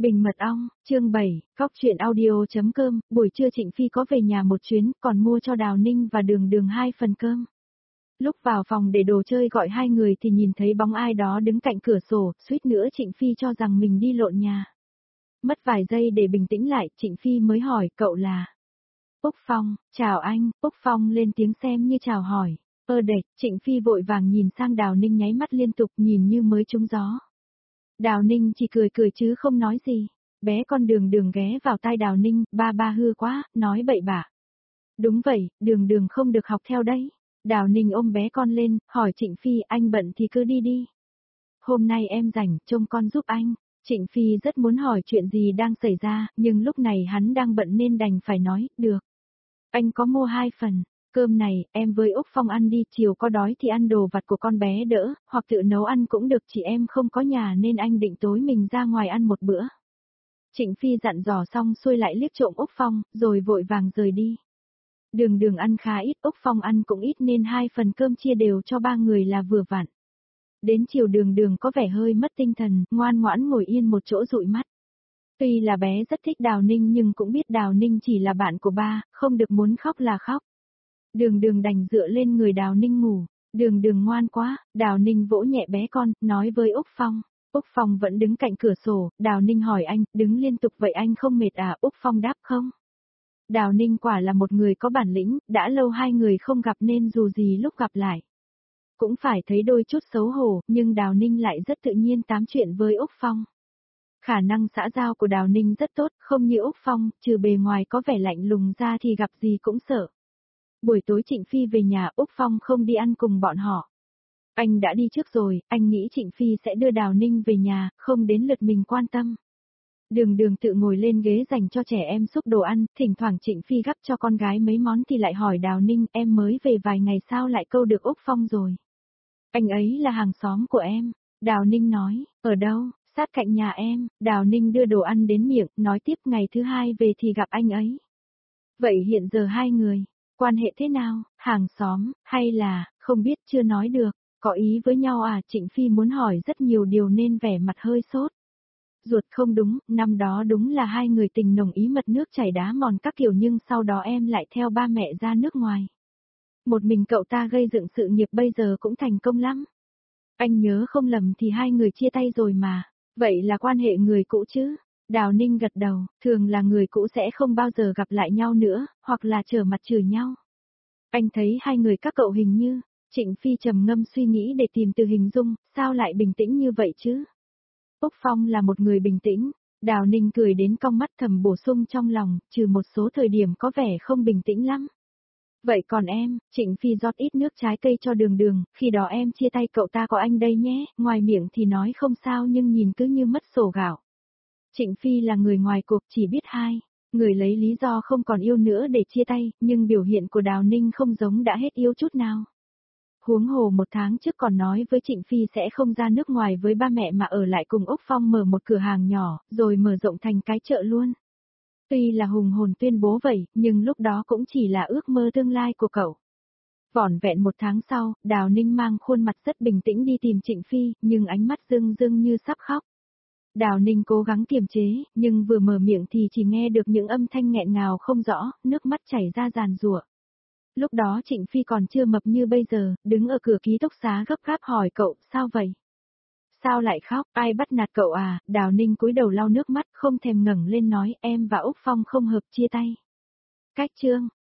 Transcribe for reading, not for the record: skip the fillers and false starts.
Bình mật ong, chương 7, Cóc truyện audio.com, buổi trưa Trịnh Phi có về nhà một chuyến, còn mua cho Đào Ninh và Đường Đường 2 phần cơm. Lúc vào phòng để đồ chơi gọi hai người thì nhìn thấy bóng ai đó đứng cạnh cửa sổ, suýt nữa Trịnh Phi cho rằng mình đi lộn nhà. Mất vài giây để bình tĩnh lại, Trịnh Phi mới hỏi, cậu là? Úc Phong, chào anh, Úc Phong lên tiếng xem như chào hỏi. Đệch, Trịnh Phi vội vàng nhìn sang Đào Ninh nháy mắt liên tục nhìn như mới trúng gió. Đào Ninh chỉ cười cười chứ không nói gì. Bé con Đường Đường ghé vào tai Đào Ninh, ba hư quá, nói bậy bạ. Đúng vậy, Đường Đường không được học theo đấy. Đào Ninh ôm bé con lên, hỏi Trịnh Phi, anh bận thì cứ đi đi. Hôm nay em rảnh, trông con giúp anh. Trịnh Phi rất muốn hỏi chuyện gì đang xảy ra, nhưng lúc này hắn đang bận nên đành phải nói, được. Anh có mua 2 phần. Cơm này, em với Úc Phong ăn đi, chiều có đói thì ăn đồ vặt của con bé đỡ, hoặc tự nấu ăn cũng được, chị em không có nhà nên anh định tối mình ra ngoài ăn một bữa. Trịnh Phi dặn dò xong xuôi lại liếc trộm Úc Phong, rồi vội vàng rời đi. Đường Đường ăn khá ít, Úc Phong ăn cũng ít nên 2 phần cơm chia đều cho 3 người là vừa vặn. Đến chiều Đường Đường có vẻ hơi mất tinh thần, ngoan ngoãn ngồi yên một chỗ dụi mắt. Tuy là bé rất thích Đào Ninh nhưng cũng biết Đào Ninh chỉ là bạn của ba, không được muốn khóc là khóc. Đường Đường đành dựa lên người Đào Ninh ngủ. Đường Đường ngoan quá, Đào Ninh vỗ nhẹ bé con, nói với Úc Phong. Úc Phong vẫn đứng cạnh cửa sổ, Đào Ninh hỏi anh, đứng liên tục vậy anh không mệt à? Úc Phong đáp không. Đào Ninh quả là một người có bản lĩnh, đã lâu hai người không gặp nên dù gì lúc gặp lại. Cũng phải thấy đôi chút xấu hổ, nhưng Đào Ninh lại rất tự nhiên tám chuyện với Úc Phong. Khả năng xã giao của Đào Ninh rất tốt, không như Úc Phong, trừ bề ngoài có vẻ lạnh lùng ra thì gặp gì cũng sợ. Buổi tối Trịnh Phi về nhà, Úc Phong không đi ăn cùng bọn họ. Anh đã đi trước rồi, anh nghĩ Trịnh Phi sẽ đưa Đào Ninh về nhà, không đến lượt mình quan tâm. Đường Đường tự ngồi lên ghế dành cho trẻ em xúc đồ ăn, thỉnh thoảng Trịnh Phi gắp cho con gái mấy món thì lại hỏi Đào Ninh, em mới về vài ngày sao lại câu được Úc Phong rồi. Anh ấy là hàng xóm của em. Đào Ninh nói, ở đâu? Sát cạnh nhà em. Đào Ninh đưa đồ ăn đến miệng, nói tiếp ngày thứ 2 về thì gặp anh ấy. Vậy hiện giờ hai người, quan hệ thế nào? Hàng xóm, hay là, không biết chưa nói được, có ý với nhau à? Trịnh Phi muốn hỏi rất nhiều điều nên vẻ mặt hơi sốt. Ruột không đúng, năm đó đúng là hai người tình nồng ý mật nước chảy đá mòn các kiểu nhưng sau đó em lại theo ba mẹ ra nước ngoài. Một mình cậu ta gây dựng sự nghiệp bây giờ cũng thành công lắm. Anh nhớ không lầm thì hai người chia tay rồi mà. Vậy là quan hệ người cũ chứ? Đào Ninh gật đầu, thường là người cũ sẽ không bao giờ gặp lại nhau nữa, hoặc là trở mặt chửi nhau. Anh thấy hai người các cậu hình như, Trịnh Phi trầm ngâm suy nghĩ để tìm từ hình dung, sao lại bình tĩnh như vậy chứ? Úc Phong là một người bình tĩnh, Đào Ninh cười đến cong mắt thầm bổ sung trong lòng, trừ một số thời điểm có vẻ không bình tĩnh lắm. Vậy còn em, Trịnh Phi rót ít nước trái cây cho Đường Đường, khi đó em chia tay cậu ta có anh đây nhé, ngoài miệng thì nói không sao nhưng nhìn cứ như mất sổ gạo. Trịnh Phi là người ngoài cuộc chỉ biết hai, người lấy lý do không còn yêu nữa để chia tay, nhưng biểu hiện của Đào Ninh không giống đã hết yêu chút nào. Huống hồ 1 tháng trước còn nói với Trịnh Phi sẽ không ra nước ngoài với ba mẹ mà ở lại cùng Úc Phong mở một cửa hàng nhỏ, rồi mở rộng thành cái chợ luôn. Tuy là hùng hồn tuyên bố vậy, nhưng lúc đó cũng chỉ là ước mơ tương lai của cậu. Vỏn vẹn 1 tháng sau, Đào Ninh mang khuôn mặt rất bình tĩnh đi tìm Trịnh Phi, nhưng ánh mắt rưng rưng như sắp khóc. Đào Ninh cố gắng kiềm chế, nhưng vừa mở miệng thì chỉ nghe được những âm thanh nghẹn ngào không rõ, nước mắt chảy ra giàn giụa. Lúc đó Trịnh Phi còn chưa mập như bây giờ, đứng ở cửa ký túc xá gấp gáp hỏi cậu, sao vậy? Sao lại khóc, ai bắt nạt cậu à? Đào Ninh cúi đầu lau nước mắt, không thèm ngẩng lên nói, em và Úc Phong không hợp chia tay. Cách chương,